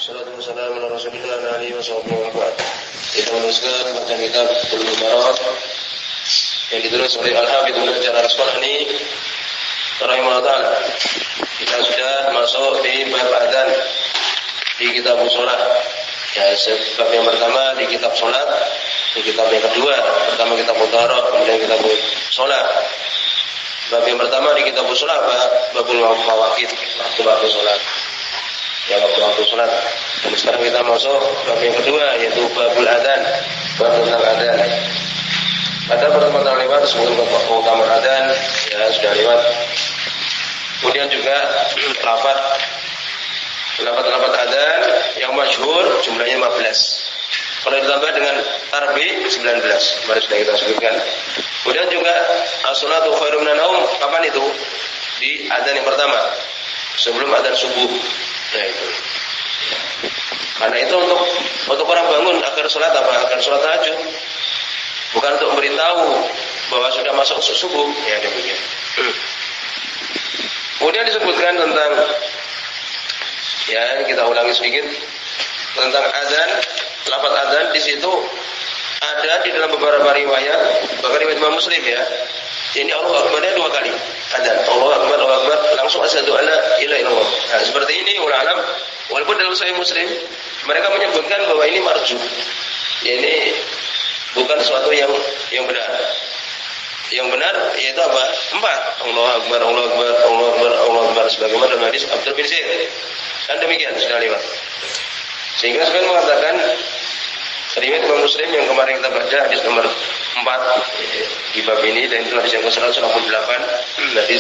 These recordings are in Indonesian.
Wassalatu wassalamu ala Rasulillah wa alihi washabbihi wa ba'd. Kita meneruskan bacaan kitab Bulughul Maram yang ditulis oleh Al-Hafidz Ibnu Hajar Al-Asqalani rahimahullah ta'ala. Kita sudah masuk di bab adzan di kitab shalah. Ya, bab yang pertama di kitab salat, di kitab yang kedua, pertama kitab Thaharah, kemudian kitab salat. Bab yang pertama di kitab salat babul mawaqit, waktu salat. Ya, waktu salat. Dan sekarang kita masuk bab yang kedua, yaitu babul adzan, bab tentang adzan. Pada pertemuan lewat sebelum keutamaan adzan, ya sudah lewat. Kemudian juga lafaz adzan yang masyhur jumlahnya 15. Kalau ditambah dengan tarbi 19, baru sudah kita sebutkan. Kemudian juga as-salatu khairum minan naum, kapan itu? Di adzan yang pertama, sebelum adzan subuh. Nah itu. Karena itu untuk orang bangun agar sholat apa? Agar sholat tahajud. Bukan untuk memberitahu bahwa sudah masuk subuh. Ya demikian. Kemudian disebutkan tentang, ya kita ulangi sedikit tentang adzan, lafaz adzan di situ ada di dalam beberapa riwayat, bahkan riwayat Imam Muslim ya. Ini Allahu Akbar-nya 2 kali. Adzan, Allahu Akbar, Allahu Akbar, langsung asyhadu alla ilaha illallah. Nah, seperti ini ulama, walaupun dalam Sahih Muslim mereka menyebutkan bahwa ini marju. Ini bukan sesuatu yang benar. Yang benar yaitu apa? 4. Allahu Akbar, Allahu Akbar, Allahu Akbar, Allahu Akbar, sebagaimana dalam hadis Abdul bin Zaid. Dan demikian sudah lewat. Sehingga sebenarnya mengatakan riwayat Imam Muslim yang kemarin kita baca hadis nomor 4 di bab ini, dan itu hadis yang ke-188, hadis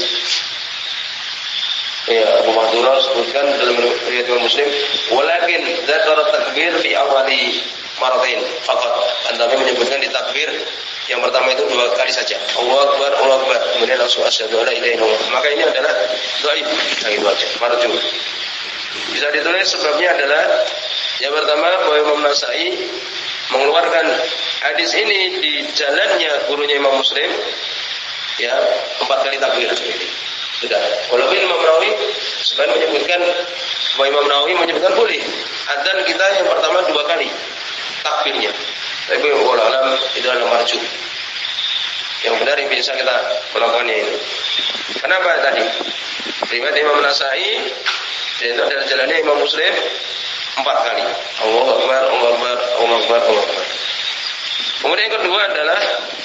ya Abu Mahdura sebutkan dalam riwayat Imam Muslim, walakin dzakara takbir fi awali maratain faqat. Anda menyebutkan di takbir yang pertama itu 2 kali saja. Allahu Akbar, Allahu Akbar, kemudian langsung asyhadu alla ilaha illallah. Maka ini adalah dhaif, itu aja, marju. Bisa ditulis sebabnya adalah yang pertama bahwa Imam Nasai mengeluarkan hadis ini di jalannya gurunya Imam Muslim, ya 4 kali takbir ini. Sudah. Walaupun Imam Nawawi sebenarnya menyebutkan, bahwa Imam Nawawi menyebutkan boleh adzan kita yang pertama 2 kali takbirnya. Tapi wallahu alam itu adalah marju. Yang benar yang bisa kita melakukannya ini. Kenapa tadi? Riwayat Imam Nasai itu adalah jalannya Imam Muslim 4 kali. Allahu Akbar, Allahu Akbar, Allahu Akbar, Allahu Akbar. Kemudian yang kedua adalah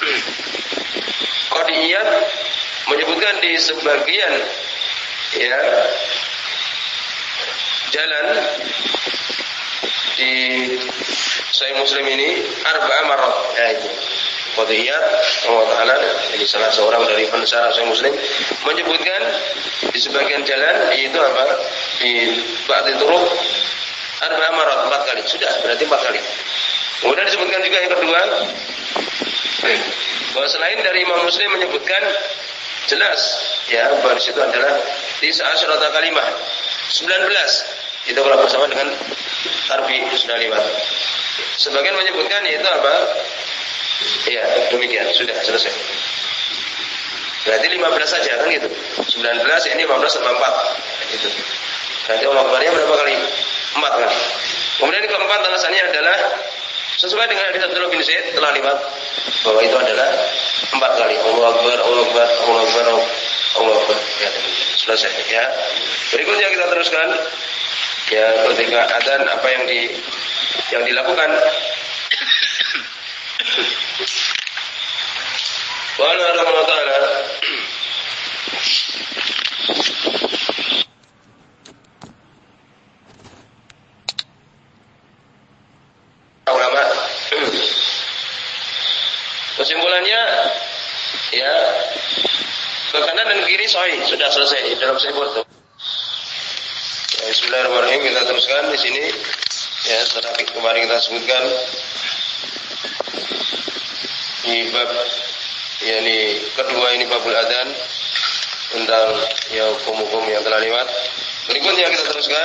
Qadiyat menyebutkan di sebagian ya jalan di Sahih Muslim ini 4 marat. Ya itu. Qadiyat Allah Ta'ala, ini salah seorang dari pensyarah Sahih Muslim, menyebutkan di sebagian jalan yaitu apa? Di ba'di turuq 4 marat, 4 kali. Sudah, berarti 4 kali. Kemudian disebutkan juga yang kedua, bahwa selain dari Imam Muslim menyebutkan jelas, ya, bahwa di situ adalah di asyarata kalimah 19. Itu kalau bersama dengan tarbi sudah lewat. Sebagian menyebutkan yaitu apa? Ya, demikian, sudah selesai. Berarti 15 saja kan gitu. 19 ini 15 tambah 4. Gitu. Berarti Allah Akbarnya berapa kali? 4 kali. Kemudian yang keempat alasannya adalah sesuai dengan hadis Abdullah bin Zaid telah lewat bahwa itu adalah 4 kali. Allahu Akbar, Allahu Akbar, Allahu Akbar, Allahu Akbar. Ya, selesai ya. Berikutnya kita teruskan ya ketika adzan apa yang dilakukan. Qala Allah Ta'ala ulama. Kesimpulannya ya ke kanan dan kiri sahih, sudah selesai dalam sahih Bukhari. Ya, bismillahirrahmanirrahim, kita teruskan di sini ya setelah kemarin kita sebutkan di bab yakni kedua ini babul adzan tentang ya hukum-hukum yang telah lewat. Berikutnya kita teruskan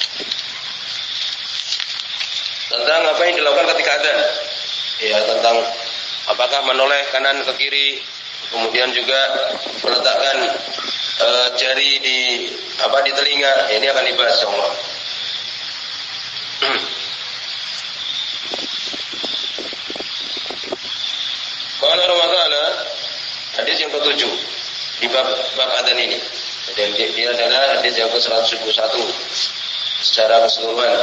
tentang apa yang dilakukan ketika adzan. Ya, tentang apakah menoleh kanan ke kiri, kemudian juga meletakkan jari di telinga. Ini akan dibahas insyaallah. Qala Ramadhan, hadis yang ke-7 di bab adzan ini. Dan dia adalah hadis yang ke-171 secara keseluruhan.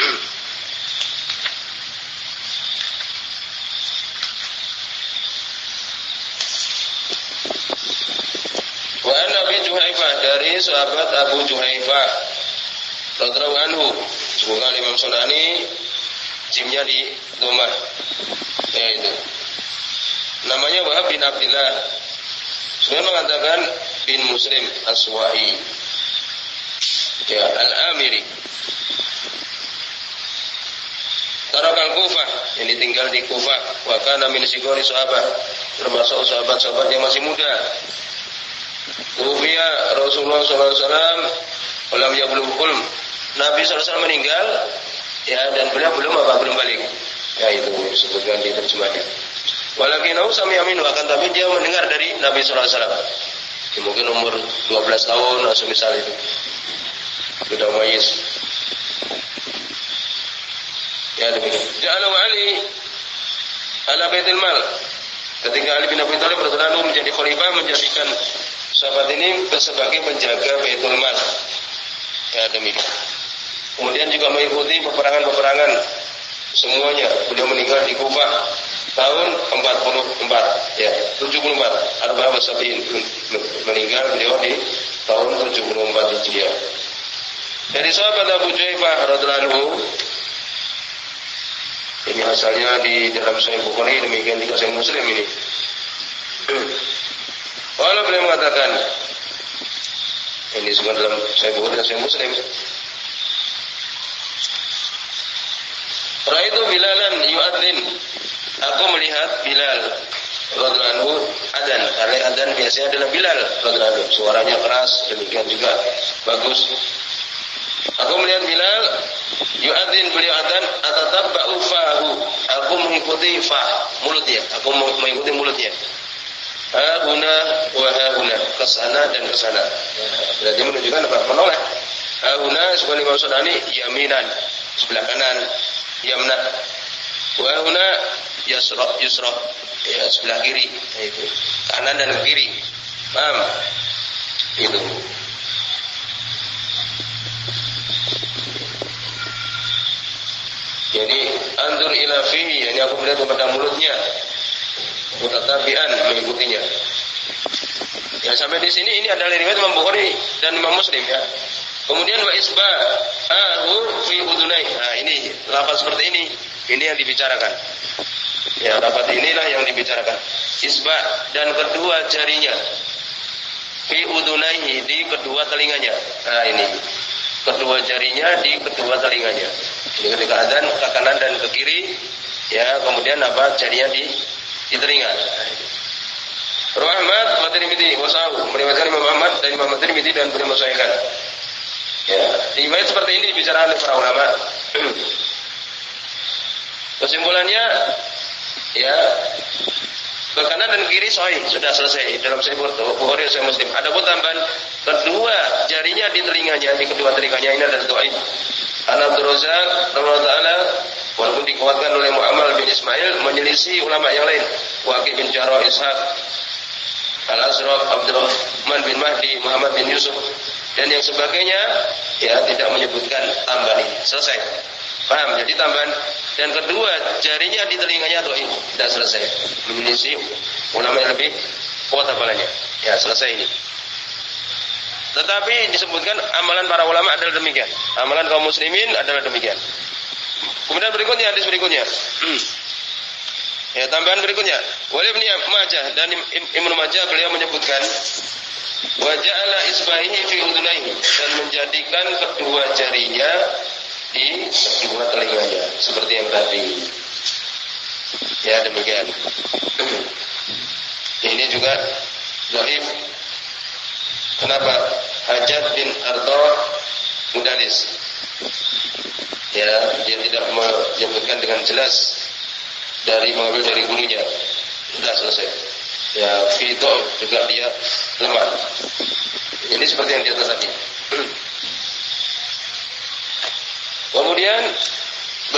Wa an Abi Juhaifah, dari sahabat Abu Juhaifah radhiyallahu anhu, semoga Imam Sunani jimnya di domah, yaitu namanya Wahab bin Abdillah, sebenarnya mengatakan bin Muslim As-Suwa'i, ya, Al-Amiri, Tarakal Kufah, yang ditinggal di Kufah, wa kana min sigori sahabat, termasuk sahabat-sahabat yang masih muda. Tufiya Rasulullah SAW, walam yablugh hulm, Nabi SAW meninggal, ya, dan beliau belum balik, ya, itu disebutkan di terjemahnya. Walakinau sami aminu, akan tapi dia mendengar dari Nabi SAW. Ya, mungkin umur 12 tahun atau misal itu, sudah mayis. Ya, demikian. Ja'alahu Ali ala Baitul Mal, ketika Ali bin Abi Thalib radhiyallahu anhu menjadi khalifah, menjadikan sahabat ini sebagai penjaga Baitul Mal. Ya, demikian. Kemudian juga mengikuti peperangan-peperangan semuanya. Beliau meninggal di Kufah tahun 44, ya, 74. Arba'ah Sabiin, meninggal beliau di tahun 74 Hijriah. Dari sahabat Abu Juhaifah radhiyallahu anhu, ini asalnya di dalam Sahih Bukhari, demikian juga Sahih Muslim ini. Kalau beliau mengatakan, ini semua dalam Sahih Bukhari dan Sahih Muslim. Ra'aitu Bilalan yu'adzin, aku melihat Bilal radhiyallahu anhu adzan, karena adzan biasanya adalah Bilal radhiyallahu anhu, suaranya keras, demikian juga bagus. Aku melihat Bilal yu'adzin, beliau adzan, atatabba'u fahu, aku mengikuti fah, mulutnya, aku mengikuti mulutnya. Hahuna wa hahuna, kesana dan kesana. Ya, berarti menunjukkan apa? Menoleh. Hahuna sebagai Imam Sunani yaminan, sebelah kanan, yamna. Wa hahuna yusra, ya, sebelah kiri, itu. Kanan dan kiri. Paham? Itu. Jadi anzur ila fihi, ini aku melihat kepada mulutnya, mutatabi'an, mengikutinya. Ya, sampai di sini ini adalah riwayat Imam Bukhari dan Imam Muslim, ya. Kemudian wa isba'ahu fi udunai. Nah, ini lafaz seperti ini yang dibicarakan. Ya, lafaz inilah yang dibicarakan. Isba' dan kedua jarinya fi udunaihi, di kedua telinganya. Nah, ini kedua jarinya di kedua telinganya. Ini ketika adzan ke kanan dan ke kiri, ya, kemudian apa? Jarinya di telinga. Ahmad wa Tirmidzi wa Sahu, meriwayatkan Imam Ahmad dan Imam Tirmidzi dan beliau mensahihkan. Ya, riwayat seperti ini dibicarakan oleh para ulama. Kesimpulannya, ya, ke kanan dan kiri sahih, sudah selesai dalam Sahih Bukhari dan Sahih Muslim. Adapun tambahan kedua jarinya di telinganya, di kedua telinganya, ini adalah dhaif. Abdul Razak rahimahullah, walaupun dikuatkan oleh Mu'ammal bin Ismail, menyelisih ulama yang lain. Waqi bin Jarrah, Ishaq Al-Azraq, Abdurrahman bin Mahdi, Muhammad bin Yusuf dan yang sebagainya, ya, tidak menyebutkan tambahan ini. Selesai. Paham? Jadi tambahan dan kedua jarinya di telinganya dhaif, tidak selesai. Menyelisih ulama yang lebih kuat hafalannya. Ya, selesai ini. Tetapi disebutkan amalan para ulama adalah demikian. Amalan kaum muslimin adalah demikian. Kemudian berikutnya, hadis berikutnya. Ya, tambahan berikutnya. Walid bin Majah dan Ibnu Majah, beliau menyebutkan wa ja'ala isbahihi fi udunaihi, dan menjadikan kedua jarinya di kedua telinganya seperti yang tadi. Ya, demikian. Ini juga dhaif. Kenapa? Hajat bin Arta Mudalis. Ya, dia tidak menyebutkan dengan jelas mengambil dari gurunya. Sudah selesai. Ya, Fito juga dia lemah. Ini seperti yang di atas tadi. Kemudian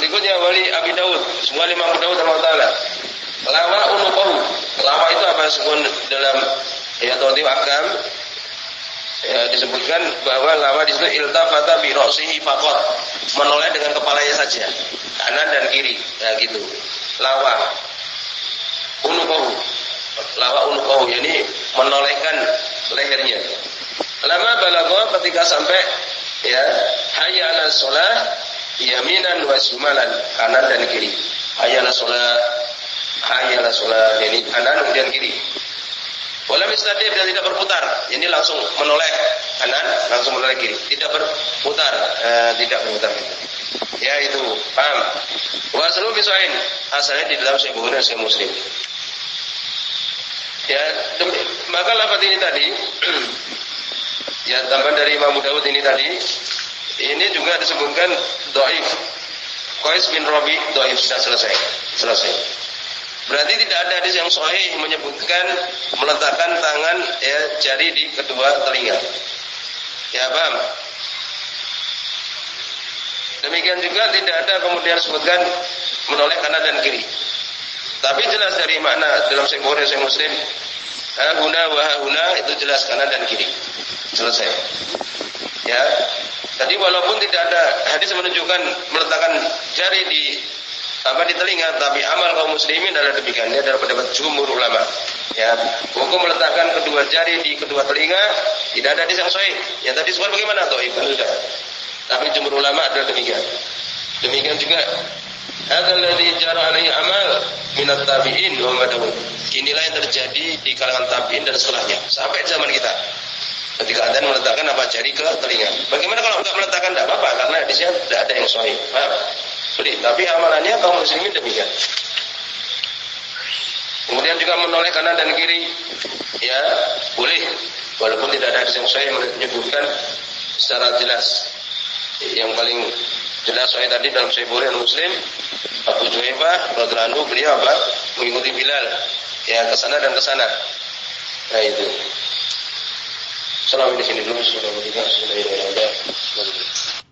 Berikutnya wali Abi Daud, semua Imam Abu Daud taala. Lawa unuqahu. Lawa itu apa sebut dalam Yatul Akam? Ya, disebutkan bahwa lawa di situ iltafata bi ra'sihi faqat, menoleh dengan kepalanya saja, kanan dan kiri. Ya gitu. Lawa unuqahu. Lawa unuqahu, yani menolehkan lehernya. Lama balagha, ketika sampai ya hayya 'alas shalah yaminan wa shimalan, kanan dan kiri. Hayya 'alas shalah, yani kanan kemudian kiri. Wala mistadib, dan tidak berputar. Ini langsung menoleh kanan, langsung menoleh kiri. Tidak berputar, tidak berputar. Ya itu, paham. Wa aslu fi sahih, asalnya di dalam Sahih Bukhari dan Sahih Muslim. Ya, maka lafaz ini tadi ya tambahan dari Imam Abu Dawud ini tadi, ini juga disebutkan dhaif. Qais bin Rabi dhaif, sudah selesai. Berarti tidak ada hadis yang sahih menyebutkan meletakkan tangan ya jari di kedua telinga. Ya paham? Demikian juga tidak ada kemudian sebutkan menoleh kanan dan kiri. Tapi jelas dari makna dalam Sahih Bukhari dan Muslim, huna wa huna, itu jelas kanan dan kiri. Selesai. Ya. Jadi walaupun tidak ada hadis menunjukkan meletakkan jari di telinga, tapi amal kaum muslimin adalah demikian. Ini adalah pendapat jumhur ulama. Ya, hukum meletakkan kedua jari di kedua telinga tidak ada hadis yang sahih. Yang tadi sebut bagaimana? Dhaif, sudah. Tapi jumhur ulama adalah demikian. Demikian juga hadzal ladzi jara alaihi amal minat tabi'in wa madawun. Inilah yang terjadi di kalangan tabi'in dan setelahnya sampai zaman kita. Ketika adzan meletakkan apa jari ke telinga. Bagaimana kalau enggak meletakkan? Tidak apa-apa, karena hadisnya tidak ada yang sahih. Paham? Tapi amalannya kaum muslimin demikian. Kemudian juga menoleh kanan dan kiri, ya boleh, walaupun tidak ada hadis yang sahih menyebutkan secara jelas. Yang paling jelas sahih tadi dalam Sahih Bukhari dan Muslim, Abu Juhaifah radhiyallahu anhu, beliau apa? Mengikuti Bilal, ya ke sana dan ke sana. Nah itu. Salam di sini dulu, sudah